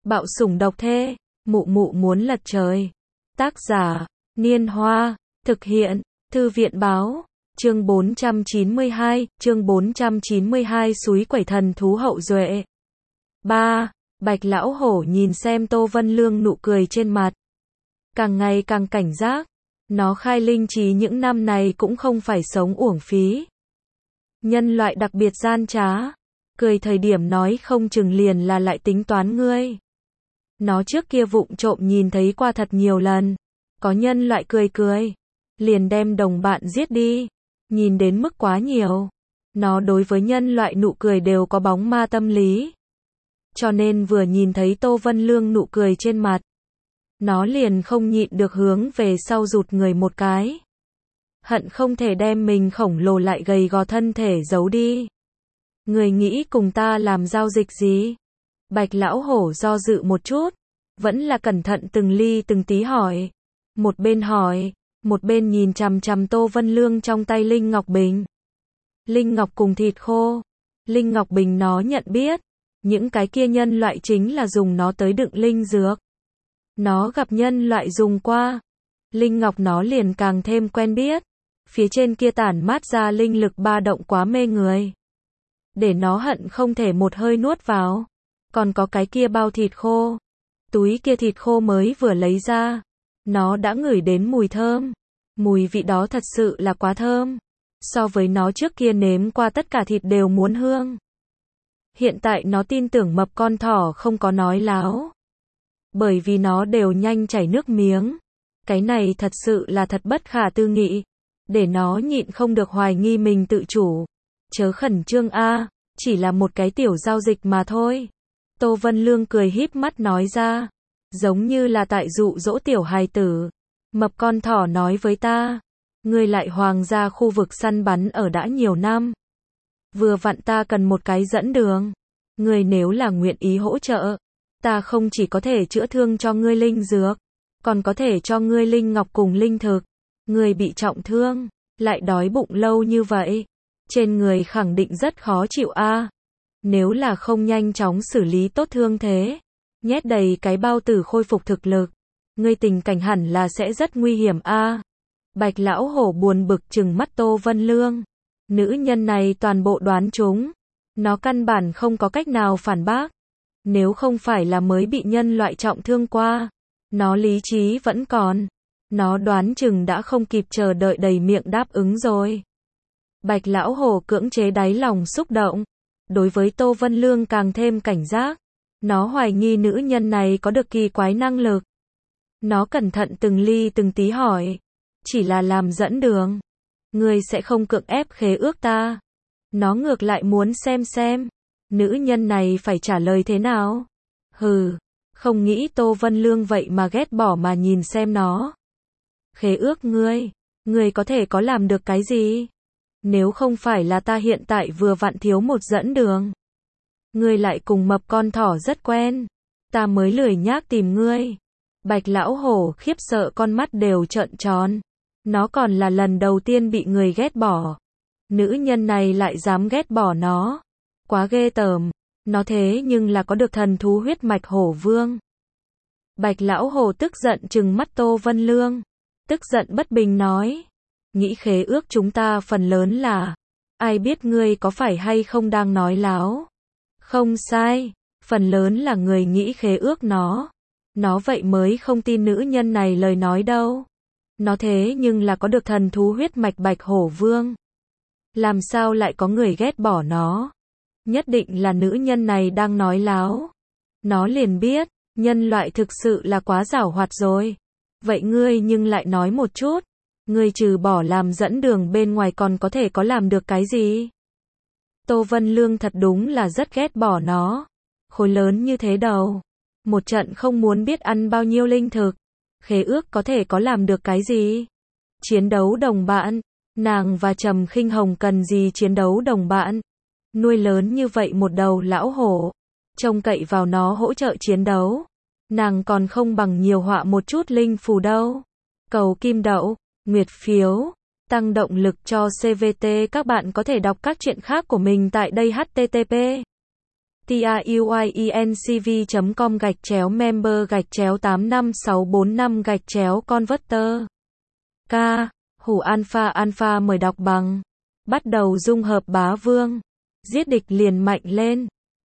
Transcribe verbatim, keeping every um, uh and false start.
Bạo sủng độc thê, mụ mụ muốn lật trời. Tác giả, Niên Hoa, thực hiện, Thư viện báo, chương bốn trăm chín mươi hai, chương bốn trăm chín mươi hai Súi quẩy thần thú hậu duệ. ba. Bạch lão hổ nhìn xem Tô Vân Lương nụ cười trên mặt. Càng ngày càng cảnh giác, nó khai linh trí những năm này cũng không phải sống uổng phí. Nhân loại đặc biệt gian trá, cười thời điểm nói không chừng liền là lại tính toán ngươi. Nó trước kia vụng trộm nhìn thấy qua thật nhiều lần, có nhân loại cười cười, liền đem đồng bạn giết đi, nhìn đến mức quá nhiều. Nó đối với nhân loại nụ cười đều có bóng ma tâm lý. Cho nên vừa nhìn thấy Tô Vân Lương nụ cười trên mặt, nó liền không nhịn được hướng về sau rụt người một cái. Hận không thể đem mình khổng lồ lại gầy gò thân thể giấu đi. Người nghĩ cùng ta làm giao dịch gì? Bạch lão hổ do dự một chút, vẫn là cẩn thận từng ly từng tí hỏi. Một bên hỏi, một bên nhìn chằm chằm Tô Vân Lương trong tay Linh Ngọc Bình. Linh Ngọc cùng thịt khô. Linh Ngọc Bình nó nhận biết, những cái kia nhân loại chính là dùng nó tới đựng linh dược. Nó gặp nhân loại dùng qua. Linh Ngọc nó liền càng thêm quen biết. Phía trên kia tản mát ra linh lực ba động quá mê người. Để nó hận không thể một hơi nuốt vào. Còn có cái kia bao thịt khô. Túi kia thịt khô mới vừa lấy ra. Nó đã ngửi đến mùi thơm. Mùi vị đó thật sự là quá thơm. So với nó trước kia nếm qua tất cả thịt đều muốn hương. Hiện tại nó tin tưởng mập con thỏ không có nói láo. Bởi vì nó đều nhanh chảy nước miếng. Cái này thật sự là thật bất khả tư nghị. Để nó nhịn không được hoài nghi mình tự chủ. Chớ khẩn trương a, chỉ là một cái tiểu giao dịch mà thôi. Tô Vân Lương cười híp mắt nói ra. Giống như là tại dụ dỗ tiểu hài tử. Mập con thỏ nói với ta. Ngươi lại hoàng gia khu vực săn bắn ở đã nhiều năm. Vừa vặn ta cần một cái dẫn đường. Ngươi nếu là nguyện ý hỗ trợ, ta không chỉ có thể chữa thương cho ngươi linh dược, còn có thể cho ngươi linh ngọc cùng linh thực. Ngươi bị trọng thương, lại đói bụng lâu như vậy, trên người khẳng định rất khó chịu a. Nếu là không nhanh chóng xử lý tốt thương thế, nhét đầy cái bao tử khôi phục thực lực, ngươi tình cảnh hẳn là sẽ rất nguy hiểm a. Bạch lão hổ buồn bực trừng mắt Tô Vân Lương. Nữ nhân này toàn bộ đoán trúng. Nó căn bản không có cách nào phản bác. Nếu không phải là mới bị nhân loại trọng thương qua, nó lý trí vẫn còn. Nó đoán chừng đã không kịp chờ đợi đầy miệng đáp ứng rồi. Bạch lão hổ cưỡng chế đáy lòng xúc động. Đối với Tô Vân Lương càng thêm cảnh giác. Nó hoài nghi nữ nhân này có được kỳ quái năng lực. Nó cẩn thận từng ly từng tí hỏi. Chỉ là làm dẫn đường. Ngươi sẽ không cưỡng ép khế ước ta. Nó ngược lại muốn xem xem. Nữ nhân này phải trả lời thế nào. Hừ. Không nghĩ Tô Vân Lương vậy mà ghét bỏ mà nhìn xem nó. Khế ước ngươi. Ngươi có thể có làm được cái gì? Nếu không phải là ta hiện tại vừa vặn thiếu một dẫn đường. Ngươi lại cùng mập con thỏ rất quen. Ta mới lười nhác tìm ngươi. Bạch lão hổ khiếp sợ con mắt đều trợn tròn. Nó còn là lần đầu tiên bị người ghét bỏ. Nữ nhân này lại dám ghét bỏ nó. Quá ghê tởm. Nó thế nhưng là có được thần thú huyết mạch hổ vương. Bạch lão hổ tức giận trừng mắt Tô Vân Lương. Tức giận bất bình nói. Nghĩ khế ước chúng ta phần lớn là. Ai biết ngươi có phải hay không đang nói láo. Không sai. Phần lớn là người nghĩ khế ước nó. Nó vậy mới không tin nữ nhân này lời nói đâu. Nó thế nhưng là có được thần thú huyết mạch bạch hổ vương. Làm sao lại có người ghét bỏ nó? Nhất định là nữ nhân này đang nói láo. Nó liền biết, nhân loại thực sự là quá giảo hoạt rồi. Vậy ngươi nhưng lại nói một chút. Ngươi trừ bỏ làm dẫn đường bên ngoài còn có thể có làm được cái gì? Tô Vân Lương thật đúng là rất ghét bỏ nó. Khối lớn như thế đầu. Một trận không muốn biết ăn bao nhiêu linh thực. Khế ước có thể có làm được cái gì? Chiến đấu đồng bạn. Nàng và Trầm Khinh Hồng cần gì chiến đấu đồng bạn? Nuôi lớn như vậy một đầu lão hổ. Trông cậy vào nó hỗ trợ chiến đấu. Nàng còn không bằng nhiều họa một chút linh phù đâu. Cầu kim đậu, nguyệt phiếu, tăng động lực cho xê vê tê. Các bạn có thể đọc các truyện khác của mình tại đây. H T T P tiuyinc chấm com gạch chéo member gạch chéo tám năm sáu bốn năm gạch chéo converter. K. Hủ alpha alpha mời đọc bằng. Bắt đầu dung hợp bá vương. Giết địch liền mạnh lên.